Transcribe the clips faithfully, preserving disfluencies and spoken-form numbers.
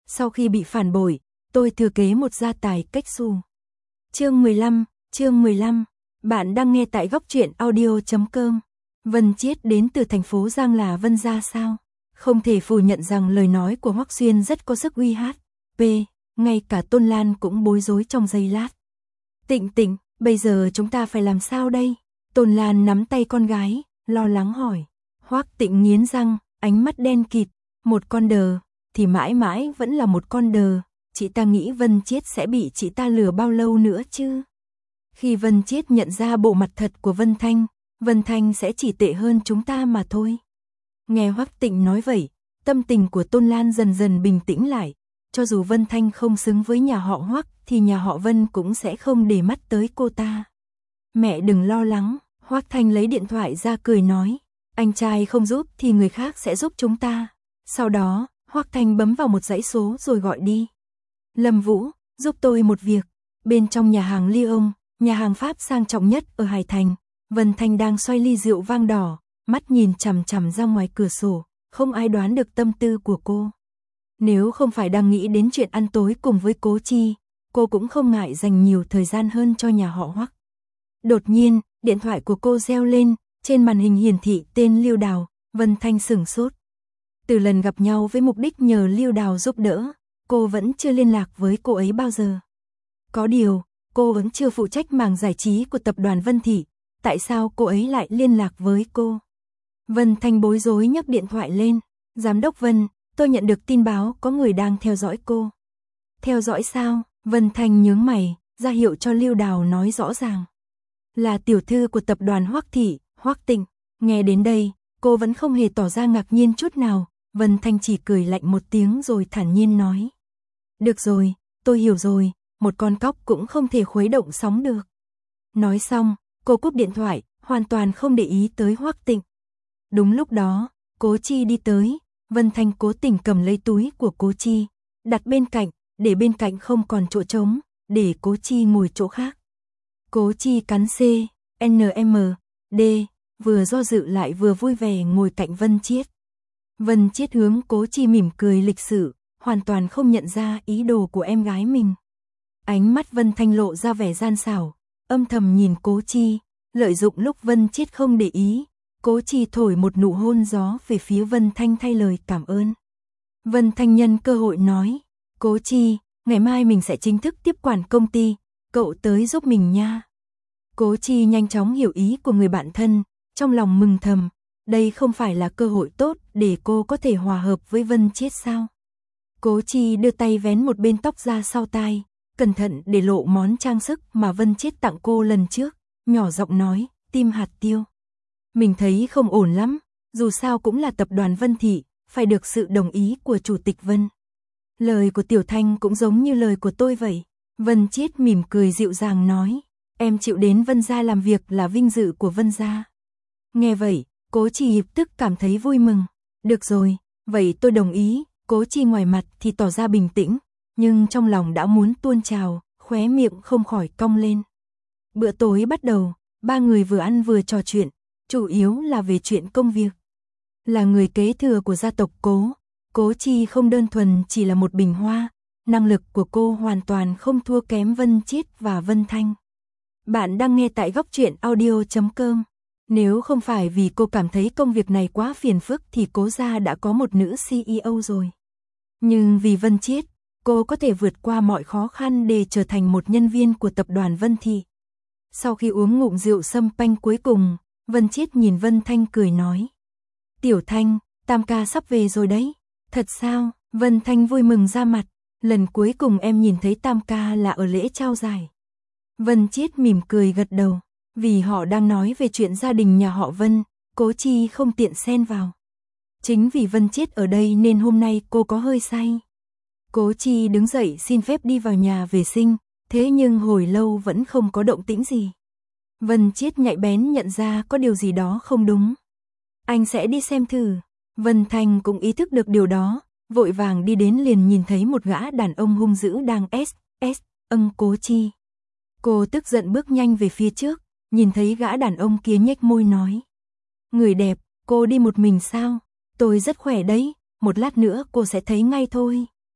Sau khi bị phản bội, tôi thừa kế một gia tài cách xù. Chương mười lăm, chương mười lăm. Bạn đang nghe tại góc truyện audio chấm com. Vân Chiết đến từ thành phố Giang là Vân gia sao? Không thể phủ nhận rằng lời nói của Hoắc Xuyên rất có sức uy hát. P. Ngay cả Tôn Lan cũng bối rối trong giây lát. Tịnh Tịnh, bây giờ chúng ta phải làm sao đây? Tôn Lan nắm tay con gái, lo lắng hỏi. Hoắc Tịnh nghiến răng, ánh mắt đen kịt. Một con đờ, thì mãi mãi vẫn là một con đờ. Chị ta nghĩ Vân Chiết sẽ bị chị ta lừa bao lâu nữa chứ? Khi Vân Chiết nhận ra bộ mặt thật của Vân Thanh, Vân Thanh sẽ chỉ tệ hơn chúng ta mà thôi. Nghe Hoắc Tịnh nói vậy, tâm tình của Tôn Lan dần dần bình tĩnh lại. Cho dù Vân Thanh không xứng với nhà họ Hoắc thì nhà họ Vân cũng sẽ không để mắt tới cô ta. Mẹ đừng lo lắng, Hoắc Thanh lấy điện thoại ra cười nói. Anh trai không giúp thì người khác sẽ giúp chúng ta. Sau đó, Hoắc Thanh bấm vào một dãy số rồi gọi đi. Lâm Vũ, giúp tôi một việc. Bên trong nhà hàng Lyon, nhà hàng Pháp sang trọng nhất ở Hải Thành, Vân Thanh đang xoay ly rượu vang đỏ, mắt nhìn chằm chằm ra ngoài cửa sổ, không ai đoán được tâm tư của cô. Nếu không phải đang nghĩ đến chuyện ăn tối cùng với Cố Chi, cô cũng không ngại dành nhiều thời gian hơn cho nhà họ Hoắc. Đột nhiên, điện thoại của cô reo lên, trên màn hình hiển thị tên Liêu Đào. Vân Thanh sửng sốt. Từ lần gặp nhau với mục đích nhờ Liêu Đào giúp đỡ, cô vẫn chưa liên lạc với cô ấy bao giờ. Có điều, cô vẫn chưa phụ trách mảng giải trí của tập đoàn Vân Thị, tại sao cô ấy lại liên lạc với cô? Vân Thanh bối rối nhấc điện thoại lên. Giám đốc Vân, tôi nhận được tin báo có người đang theo dõi cô. Theo dõi sao? Vân Thanh nhướng mày, ra hiệu cho Liêu Đào nói rõ ràng. Là tiểu thư của tập đoàn Hoắc Thị, Hoắc Tịnh. Nghe đến đây, cô vẫn không hề tỏ ra ngạc nhiên chút nào. Vân Thanh chỉ cười lạnh một tiếng rồi thản nhiên nói. Được rồi, tôi hiểu rồi, một con cóc cũng không thể khuấy động sóng được. Nói xong, cô cúp điện thoại, hoàn toàn không để ý tới Hoắc Tịnh. Đúng lúc đó, Cố Chi đi tới. Vân Thanh cố tình cầm lấy túi của Cố Chi, đặt bên cạnh, để bên cạnh không còn chỗ trống, để Cố Chi ngồi chỗ khác. Cố Chi cắn C, N M, D, vừa do dự lại vừa vui vẻ ngồi cạnh Vân Chiết. Vân Chiết hướng Cố Chi mỉm cười lịch sự, hoàn toàn không nhận ra ý đồ của em gái mình. Ánh mắt Vân Thanh lộ ra vẻ gian xảo, âm thầm nhìn Cố Chi, lợi dụng lúc Vân Chiết không để ý. Cố Chi thổi một nụ hôn gió về phía Vân Thanh thay lời cảm ơn. Vân Thanh nhân cơ hội nói, Cố Chi, ngày mai mình sẽ chính thức tiếp quản công ty, cậu tới giúp mình nha. Cố Chi nhanh chóng hiểu ý của người bạn thân, trong lòng mừng thầm, đây không phải là cơ hội tốt để cô có thể hòa hợp với Vân Chiết sao? Cố Chi đưa tay vén một bên tóc ra sau tai, cẩn thận để lộ món trang sức mà Vân Chiết tặng cô lần trước, nhỏ giọng nói, tim hạt tiêu. Mình thấy không ổn lắm, dù sao cũng là tập đoàn Vân Thị, phải được sự đồng ý của Chủ tịch Vân. Lời của Tiểu Thanh cũng giống như lời của tôi vậy. Vân Chiết mỉm cười dịu dàng nói, em chịu đến Vân gia làm việc là vinh dự của Vân gia. Nghe vậy, Cố Chi lập tức cảm thấy vui mừng. Được rồi, vậy tôi đồng ý. Cố Chi ngoài mặt thì tỏ ra bình tĩnh, nhưng trong lòng đã muốn tuôn trào, khóe miệng không khỏi cong lên. Bữa tối bắt đầu, ba người vừa ăn vừa trò chuyện, chủ yếu là về chuyện công việc. Là người kế thừa của gia tộc Cố, Cố Chi không đơn thuần chỉ là một bình hoa, năng lực của cô hoàn toàn không thua kém Vân Chiết và Vân Thanh. Bạn đang nghe tại góc truyện audio chấm com. Nếu không phải vì cô cảm thấy công việc này quá phiền phức thì Cố gia đã có một nữ C E O rồi. Nhưng vì Vân Chiết, cô có thể vượt qua mọi khó khăn để trở thành một nhân viên của tập đoàn Vân Thị. Sau khi uống ngụm rượu sâm panh cuối cùng, Vân Chiết nhìn Vân Thanh cười nói. Tiểu Thanh, Tam ca sắp về rồi đấy. Thật sao? Vân Thanh vui mừng ra mặt. Lần cuối cùng em nhìn thấy Tam ca là ở lễ trao giải. Vân Chiết mỉm cười gật đầu. Vì họ đang nói về chuyện gia đình nhà họ Vân, Cố Chi không tiện xen vào. Chính vì Vân Chiết ở đây nên hôm nay cô có hơi say. Cố Chi đứng dậy xin phép đi vào nhà vệ sinh, thế nhưng hồi lâu vẫn không có động tĩnh gì. Vân Chiết nhạy bén nhận ra có điều gì đó không đúng. Anh sẽ đi xem thử. Vân Thanh cũng ý thức được điều đó, vội vàng đi đến liền nhìn thấy một gã đàn ông hung dữ đang s s âng Cố Chi. Cô tức giận bước nhanh về phía trước, nhìn thấy gã đàn ông kia nhếch môi nói. Người đẹp, cô đi một mình sao? Tôi rất khỏe đấy, một lát nữa cô sẽ thấy ngay thôi.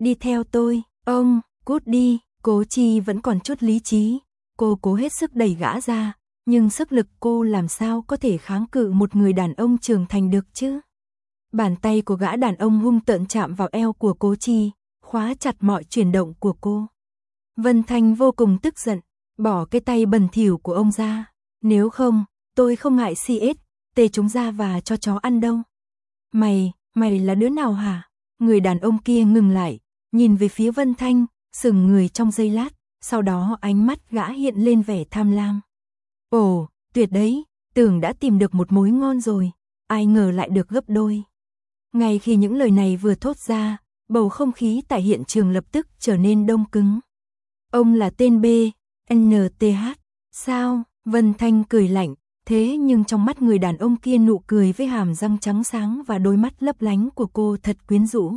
đi theo tôi, ông, cút đi, Cố Chi vẫn còn chút lý trí, cô cố hết sức đẩy gã ra, nhưng sức lực cô làm sao có thể kháng cự một người đàn ông trưởng thành được chứ. Bàn tay của gã đàn ông hung tợn chạm vào eo của Cố Chi, khóa chặt mọi chuyển động của cô. Vân Thanh vô cùng tức giận, bỏ cái tay bẩn thỉu của ông ra, nếu không, tôi không ngại xê ét, tê chúng ra và cho chó ăn đâu. Mày, mày là đứa nào hả? Người đàn ông kia ngừng lại, nhìn về phía Vân Thanh, sững người trong giây lát, sau đó ánh mắt gã hiện lên vẻ tham lam. Ồ, tuyệt đấy, tưởng đã tìm được một mối ngon rồi, ai ngờ lại được gấp đôi. Ngay khi những lời này vừa thốt ra, bầu không khí tại hiện trường lập tức trở nên đông cứng. Ông là tên B, en tê hát, sao? Vân Thanh cười lạnh, thế nhưng trong mắt người đàn ông kia nụ cười với hàm răng trắng sáng và đôi mắt lấp lánh của cô thật quyến rũ.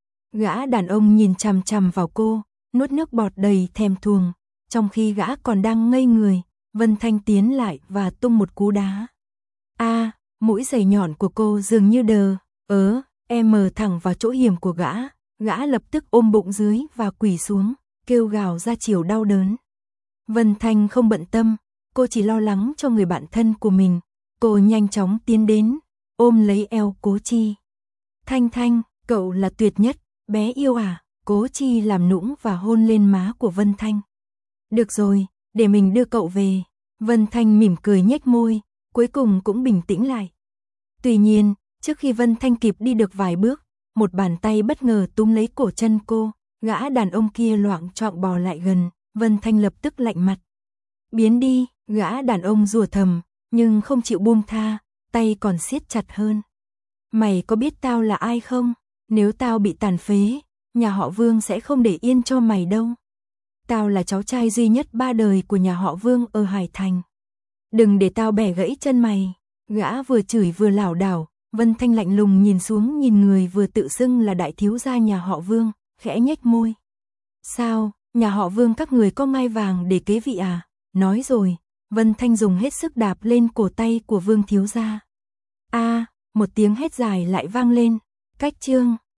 Gã đàn ông nhìn chằm chằm vào cô, nuốt nước bọt đầy thèm thuồng, trong khi gã còn đang ngây người, Vân Thanh tiến lại và tung một cú đá. A, à, mũi giày nhọn của cô dường như đờ, ớ, em mờ thẳng vào chỗ hiểm của gã, gã lập tức ôm bụng dưới và quỳ xuống, kêu gào ra chiều đau đớn. Vân Thanh không bận tâm, cô chỉ lo lắng cho người bạn thân của mình, cô nhanh chóng tiến đến, ôm lấy eo Cố Chi. Thanh Thanh, cậu là tuyệt nhất, bé yêu à, Cố Chi làm nũng và hôn lên má của Vân Thanh. Được rồi, để mình đưa cậu về. Vân Thanh mỉm cười nhếch môi, cuối cùng cũng bình tĩnh lại. Tuy nhiên, trước khi Vân Thanh kịp đi được vài bước, một bàn tay bất ngờ túm lấy cổ chân cô, gã đàn ông kia loạng choạng bò lại gần, Vân Thanh lập tức lạnh mặt. Biến đi, gã đàn ông rủa thầm, nhưng không chịu buông tha, tay còn siết chặt hơn. Mày có biết tao là ai không? Nếu tao bị tàn phế, nhà họ Vương sẽ không để yên cho mày đâu. Tao là cháu trai duy nhất ba đời của nhà họ Vương ở Hải Thành. Đừng để tao bẻ gãy chân mày. Gã vừa chửi vừa lảo đảo, Vân Thanh lạnh lùng nhìn xuống nhìn người vừa tự xưng là đại thiếu gia nhà họ Vương, khẽ nhếch môi. Sao, nhà họ Vương các người có ngai vàng để kế vị à? Nói rồi, Vân Thanh dùng hết sức đạp lên cổ tay của Vương thiếu gia. A, à, một tiếng hét dài lại vang lên. Cách chương